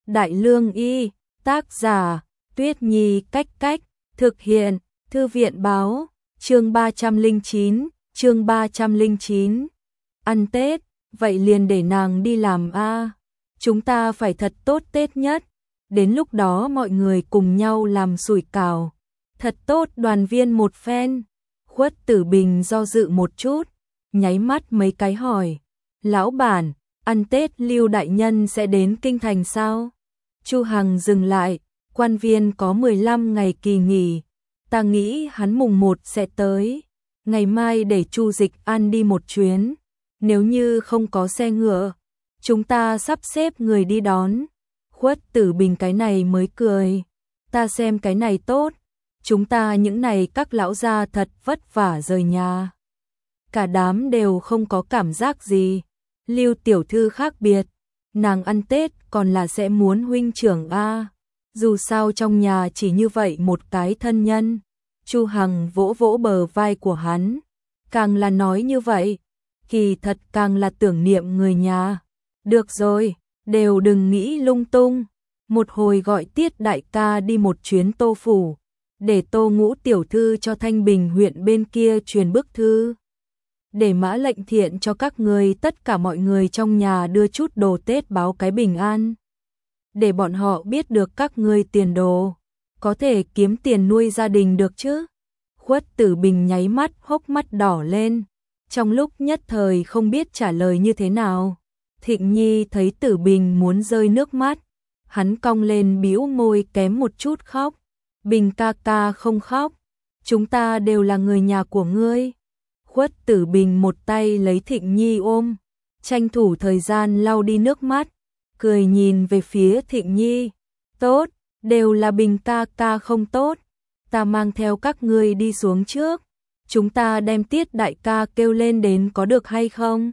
Đại Lương Y, tác giả, Tuyết Nhi Cách Cách, thực hiện, Thư viện báo, chương 309. Ăn Tết, vậy liền để nàng đi làm a. Chúng ta phải thật tốt Tết nhất. Đến lúc đó mọi người cùng nhau làm sủi cảo. Thật tốt đoàn viên một phen. Khuất Tử Bình do dự một chút, nháy mắt mấy cái hỏi. Lão bản, ăn Tết Lưu đại nhân sẽ đến kinh thành sao? Chu Hằng dừng lại, quan viên có 15 ngày kỳ nghỉ. Ta nghĩ hắn mùng 1 sẽ tới. Ngày mai để Chu Dịch An đi một chuyến. Nếu như không có xe ngựa, chúng ta sắp xếp người đi đón. Khuất Tử Bình cái này mới cười. Ta xem cái này tốt. Chúng ta những này các lão gia thật vất vả rời nhà. Cả đám đều không có cảm giác gì. Lưu tiểu thư khác biệt. Nàng ăn Tết còn là sẽ muốn huynh trưởng a. Dù sao trong nhà chỉ như vậy một cái thân nhân. Chu Hằng vỗ vỗ bờ vai của hắn. Càng là nói như vậy, kỳ thật càng là tưởng niệm người nhà. Được rồi, đều đừng nghĩ lung tung. Một hồi gọi Tiết đại ca đi một chuyến Tô phủ, để Tô Ngũ tiểu thư cho Thanh Bình huyện bên kia truyền bức thư. Để Mã Lệnh Thiện cho các người tất cả mọi người trong nhà đưa chút đồ Tết báo cái bình an. Để bọn họ biết được các ngươi tiền đồ, có thể kiếm tiền nuôi gia đình được chứ. Khuất Tử Bình nháy mắt hốc mắt đỏ lên, trong lúc nhất thời không biết trả lời như thế nào. Thịnh Nhi thấy Tử Bình muốn rơi nước mắt, hắn cong lên bĩu môi kém một chút khóc. Bình ca ca không khóc, chúng ta đều là người nhà của ngươi. Khuất Tử Bình một tay lấy Thịnh Nhi ôm, tranh thủ thời gian lau đi nước mắt, cười nhìn về phía Thịnh Nhi. Tốt, đều là Bình ca ca không tốt. Ta mang theo các ngươi đi xuống trước. Chúng ta đem Tiết đại ca kêu lên đến có được hay không?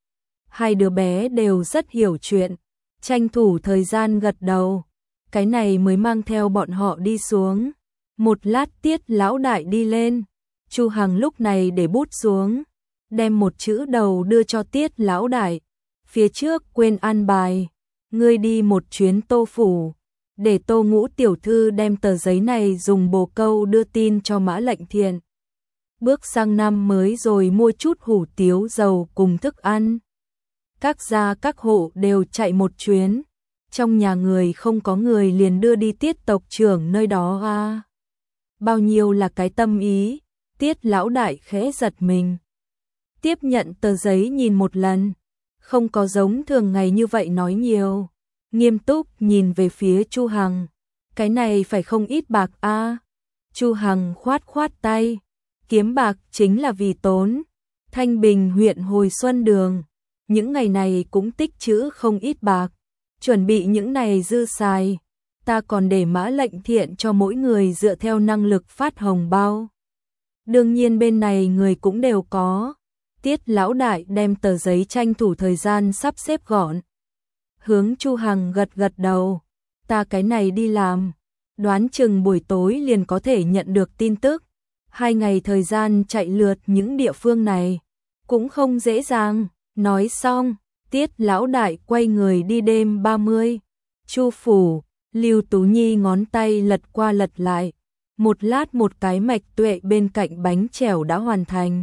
Hai đứa bé đều rất hiểu chuyện, tranh thủ thời gian gật đầu. Cái này mới mang theo bọn họ đi xuống. Một lát Tiết lão đại đi lên. Chu Hằng lúc này để bút xuống, đem một chữ đầu đưa cho Tiết lão đại. Phía trước quên an bài, ngươi đi một chuyến Tô phủ, để Tô Ngũ tiểu thư đem tờ giấy này dùng bồ câu đưa tin cho Mã Lệnh Thiện. Bước sang năm mới rồi mua chút hủ tiếu dầu cùng thức ăn. Các gia các hộ đều chạy một chuyến. Trong nhà người không có người liền đưa đi Tiết tộc trưởng nơi đó a. Bao nhiêu là cái tâm ý. Tiết lão đại khẽ giật mình. Tiếp nhận tờ giấy nhìn một lần. Không có giống thường ngày như vậy nói nhiều. Nghiêm túc nhìn về phía Chu Hằng. Cái này phải không ít bạc a. Chu Hằng khoát khoát tay. Kiếm bạc chính là vì tốn. Thanh Bình huyện hồi xuân đường. Những ngày này cũng tích trữ không ít bạc. Chuẩn bị những này dư xài. Ta còn để Mã Lệnh Thiện cho mỗi người dựa theo năng lực phát hồng bao. Đương nhiên bên này người cũng đều có. Tiết lão đại đem tờ giấy tranh thủ thời gian sắp xếp gọn. Hướng Chu Hằng gật gật đầu. Ta cái này đi làm. Đoán chừng buổi tối liền có thể nhận được tin tức. 2 ngày thời gian chạy lượt những địa phương này. Cũng không dễ dàng. Nói xong, Tiết lão đại quay người đi đêm 30. Chu phủ, Lưu Tú Nhi ngón tay lật qua lật lại. Một lát một cái mạch tuệ bên cạnh bánh chèo đã hoàn thành.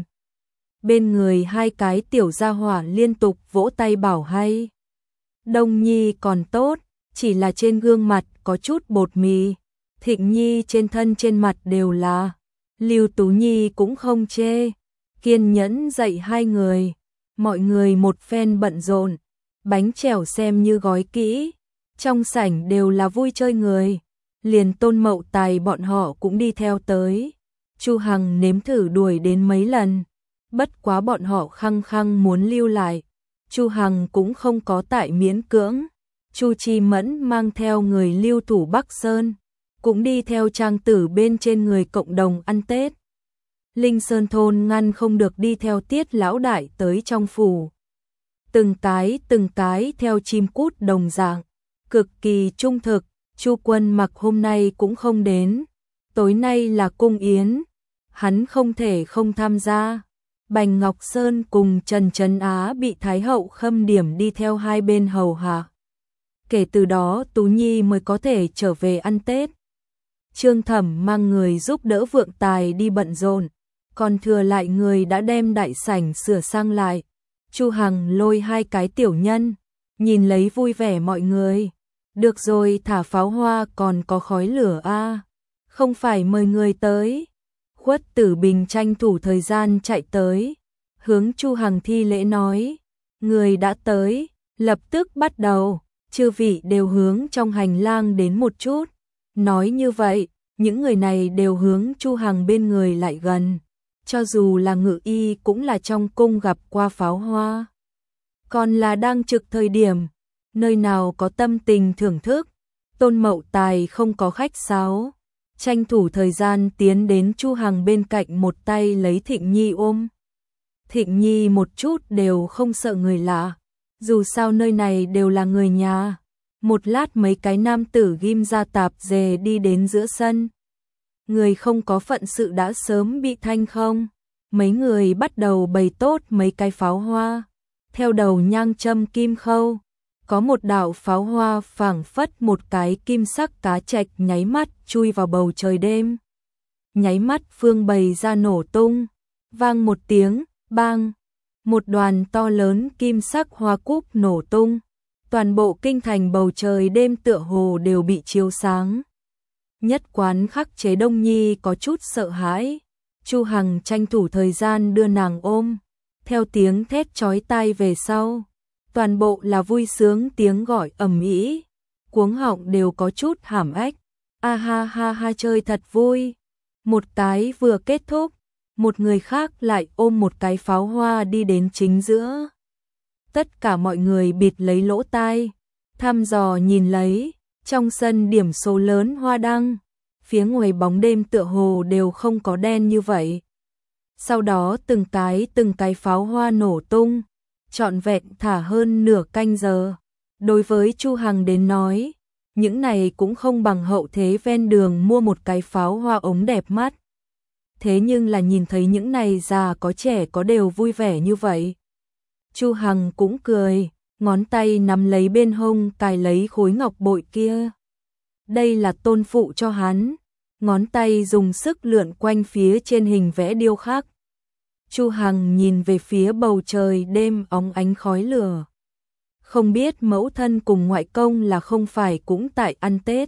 Bên người hai cái tiểu gia hỏa liên tục vỗ tay bảo hay. Đông Nhi còn tốt, chỉ là trên gương mặt có chút bột mì. Thịnh Nhi trên thân trên mặt đều là. Lưu Tú Nhi cũng không chê. Kiên nhẫn dạy hai người. Mọi người một phen bận rộn. Bánh chèo xem như gói kỹ. Trong sảnh đều là vui chơi người. Liền Tôn Mậu Tài bọn họ cũng đi theo tới. Chu Hằng nếm thử đuổi đến mấy lần. Bất quá bọn họ khăng khăng muốn lưu lại. Chu Hằng cũng không có tại miễn cưỡng. Chu Chi Mẫn mang theo người lưu thủ Bắc Sơn. Cũng đi theo trang tử bên trên người cộng đồng ăn Tết. Linh Sơn thôn ngăn không được đi theo Tiết lão đại tới trong phủ. Từng cái theo chim cút đồng dạng. Cực kỳ trung thực. Chu Quân Mặc hôm nay cũng không đến. Tối nay là cung yến. Hắn không thể không tham gia. Bành Ngọc Sơn cùng Trần Trấn Á bị Thái hậu Khâm Điểm đi theo hai bên hầu hạ. kể từ đó Tú Nhi mới có thể trở về ăn Tết. Trương Thẩm mang người giúp đỡ Vượng Tài đi bận rộn, còn thừa lại người đã đem đại sảnh sửa sang lại. Chu Hằng lôi hai cái tiểu nhân, nhìn lấy vui vẻ mọi người. Được rồi, thả pháo hoa còn có khói lửa a, không phải mời người tới. Khuất Tử Bình tranh thủ thời gian chạy tới, hướng Chu Hằng thi lễ nói, người đã tới, lập tức bắt đầu. Chư vị đều hướng trong hành lang đến một chút. Nói như vậy, những người này đều hướng Chu Hằng bên người lại gần. Cho dù là Ngự Y cũng là trong cung gặp qua pháo hoa, còn là đang trực thời điểm, nơi nào có tâm tình thưởng thức. Tôn Mậu Tài không có khách sáo, tranh thủ thời gian tiến đến Chu Hằng bên cạnh, một tay lấy Thịnh Nhi ôm. Thịnh Nhi một chút đều không sợ người lạ, dù sao nơi này đều là người nhà. Một lát mấy cái nam tử ghim ra tạp dề đi đến giữa sân. Người không có phận sự đã sớm bị thanh không. Mấy người bắt đầu bày tốt mấy cái pháo hoa. Theo đầu nhang châm kim khâu, có một đạo pháo hoa phảng phất một cái kim sắc cá trạch nháy mắt chui vào bầu trời đêm. Nháy mắt phương bày ra nổ tung, vang một tiếng, bang. Một đoàn to lớn kim sắc hoa cúc nổ tung. Toàn bộ kinh thành bầu trời đêm tựa hồ đều bị chiếu sáng. Nhất quán khắc chế Đông Nhi có chút sợ hãi. Chu Hằng tranh thủ thời gian đưa nàng ôm. Theo tiếng thét chói tai về sau, toàn bộ là vui sướng tiếng gọi ầm ĩ, cuống họng đều có chút hàm ếch. A ha ha ha, chơi thật vui. Một cái vừa kết thúc, một người khác lại ôm một cái pháo hoa đi đến chính giữa. Tất cả mọi người bịt lấy lỗ tai, thăm dò nhìn lấy, trong sân điểm số lớn hoa đăng, phía ngoài bóng đêm tựa hồ đều không có đen như vậy. Sau đó từng cái pháo hoa nổ tung, trọn vẹn thả hơn nửa canh giờ. Đối với Chu Hằng đến nói, những này cũng không bằng hậu thế ven đường mua một cái pháo hoa ống đẹp mắt. Thế nhưng là nhìn thấy những này già có trẻ có đều vui vẻ như vậy. Chu Hằng cũng cười, ngón tay nắm lấy bên hông cài lấy khối ngọc bội kia. Đây là tôn phụ cho hắn, ngón tay dùng sức lượn quanh phía trên hình vẽ điêu khắc. Chu Hằng nhìn về phía bầu trời đêm óng ánh khói lửa. Không biết mẫu thân cùng ngoại công là không phải cũng tại ăn Tết.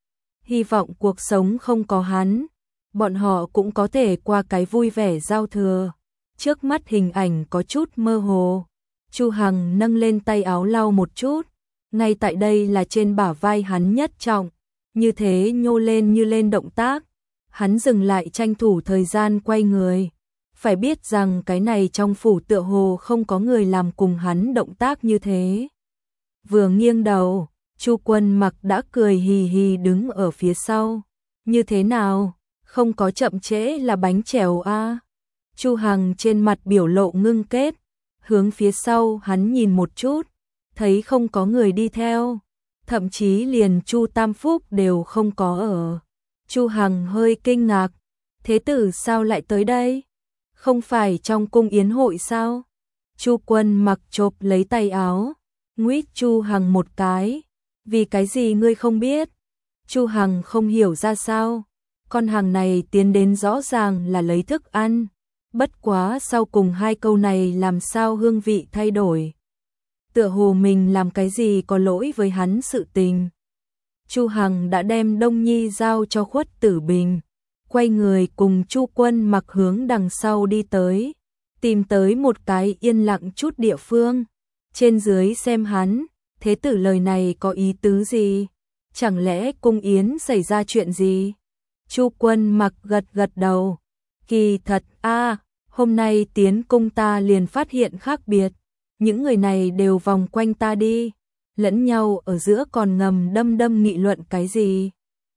Hy vọng cuộc sống không có hắn, bọn họ cũng có thể qua cái vui vẻ giao thừa. Trước mắt hình ảnh có chút mơ hồ. Chu Hằng nâng lên tay áo lau một chút, ngay tại đây là trên bả vai hắn nhất trọng, như thế nhô lên như lên động tác. Hắn dừng lại tranh thủ thời gian quay người. Phải biết rằng cái này trong phủ tựa hồ không có người làm cùng hắn động tác như thế. Vừa nghiêng đầu, Chu Quân Mặc đã cười hì hì đứng ở phía sau. Như thế nào, không có chậm trễ là bánh chèo a? Chu Hằng trên mặt biểu lộ ngưng kết, hướng phía sau hắn nhìn một chút, thấy không có người đi theo, thậm chí liền Chu Tam Phúc đều không có ở. Chu Hằng hơi kinh ngạc, thế tử sao lại tới đây? Không phải trong cung yến hội sao? Chu Quân Mặc chộp lấy tay áo, nguýt Chu Hằng một cái. Vì cái gì ngươi không biết? Chu Hằng không hiểu ra sao. Con hàng này tiến đến rõ ràng là lấy thức ăn. Bất quá sau cùng hai câu này làm sao hương vị thay đổi. Tựa hồ mình làm cái gì có lỗi với hắn sự tình. Chu Hằng đã đem Đông Nhi giao cho Khuất Tử Bình. Quay người cùng Chu Quân Mặc hướng đằng sau đi tới. Tìm tới một cái yên lặng chút địa phương. Trên dưới xem hắn, thế tử lời này có ý tứ gì? Chẳng lẽ cung yến xảy ra chuyện gì? Chu Quân Mặc gật gật đầu. Kỳ thật a, hôm nay tiến cung ta liền phát hiện khác biệt. Những người này đều vòng quanh ta đi, lẫn nhau ở giữa còn ngầm đâm nghị luận cái gì.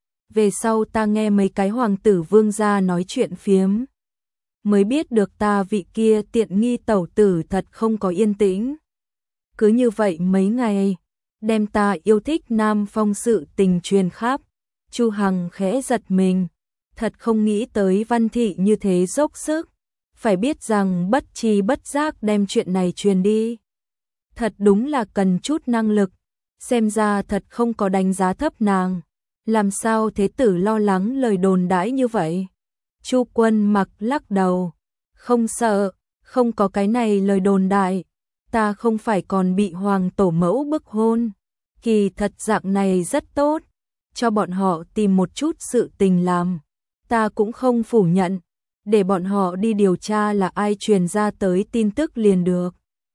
Về sau ta nghe mấy cái hoàng tử vương gia nói chuyện phiếm, mới biết được ta vị kia tiện nghi tẩu tử thật không có yên tĩnh. Cứ như vậy mấy ngày, đem ta yêu thích Nam Phong sự tình truyền khắp. Chu Hằng khẽ giật mình, thật không nghĩ tới Văn Thị như thế dốc sức. Phải biết rằng bất tri bất giác đem chuyện này truyền đi. Thật đúng là cần chút năng lực. xem ra thật không có đánh giá thấp nàng. Làm sao thế tử lo lắng lời đồn đãi như vậy? Chu Quân Mặc lắc đầu, không sợ, không có cái này lời đồn đại, ta không phải còn bị hoàng tổ mẫu bức hôn. Kỳ thật dạng này rất tốt, cho bọn họ tìm một chút sự tình làm. Ta cũng không phủ nhận, để bọn họ đi điều tra là ai truyền ra tới tin tức liền được.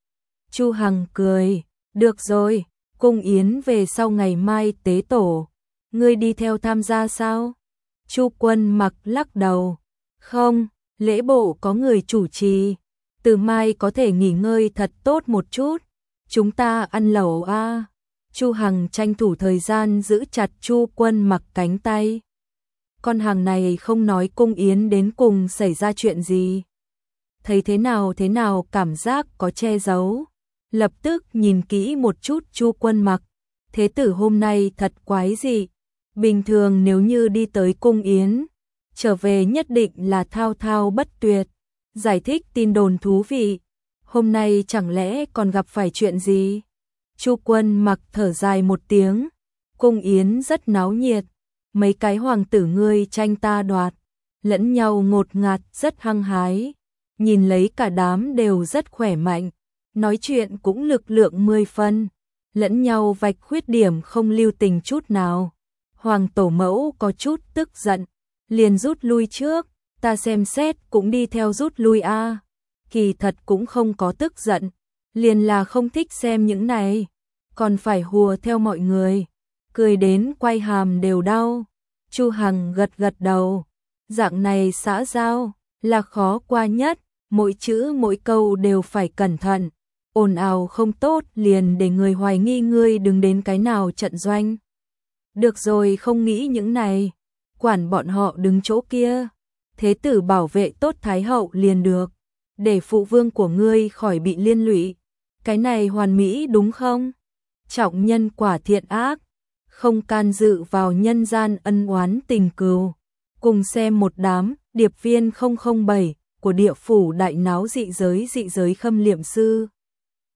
Chu Hằng cười, được rồi, cung yến về sau ngày mai tế tổ, ngươi đi theo tham gia sao? Chu Quân Mặc lắc đầu, không, lễ bộ có người chủ trì, từ mai có thể nghỉ ngơi thật tốt một chút, chúng ta ăn lẩu a. Chu Hằng tranh thủ thời gian giữ chặt Chu Quân Mặc cánh tay. Con hàng này không nói cung yến đến cùng xảy ra chuyện gì. Thấy thế nào cảm giác có che giấu. Lập tức nhìn kỹ một chút Chu Quân Mặc. Thế tử hôm nay thật quái dị. Bình thường nếu như đi tới cung yến, trở về nhất định là thao thao bất tuyệt. Giải thích tin đồn thú vị. Hôm nay chẳng lẽ còn gặp phải chuyện gì? Chu Quân Mặc thở dài một tiếng. Cung yến rất náo nhiệt. Mấy cái hoàng tử ngươi tranh ta đoạt, lẫn nhau ngột ngạt rất hăng hái. Nhìn lấy cả đám đều rất khỏe mạnh, nói chuyện cũng lực lượng 10 phân, lẫn nhau vạch khuyết điểm không lưu tình chút nào. Hoàng tổ mẫu có chút tức giận, liền rút lui trước, ta xem xét cũng đi theo rút lui a. Kỳ thật cũng không có tức giận, liền là không thích xem những này, còn phải hùa theo mọi người, cười đến quay hàm đều đau. Chu Hằng gật đầu, dạng này xã giao là khó qua nhất, mỗi chữ mỗi câu đều phải cẩn thận, ồn ào không tốt liền để người hoài nghi ngươi đứng đến cái nào trận doanh. Được rồi, không nghĩ những này, quản bọn họ đứng chỗ kia, thế tử bảo vệ tốt thái hậu liền được, để phụ vương của ngươi khỏi bị liên lụy, cái này hoàn mỹ đúng không? Trọng nhân quả thiện ác, không can dự vào nhân gian ân oán tình cừu. Cùng xem một đám điệp viên 007 của địa phủ đại náo dị giới khâm liệm sư.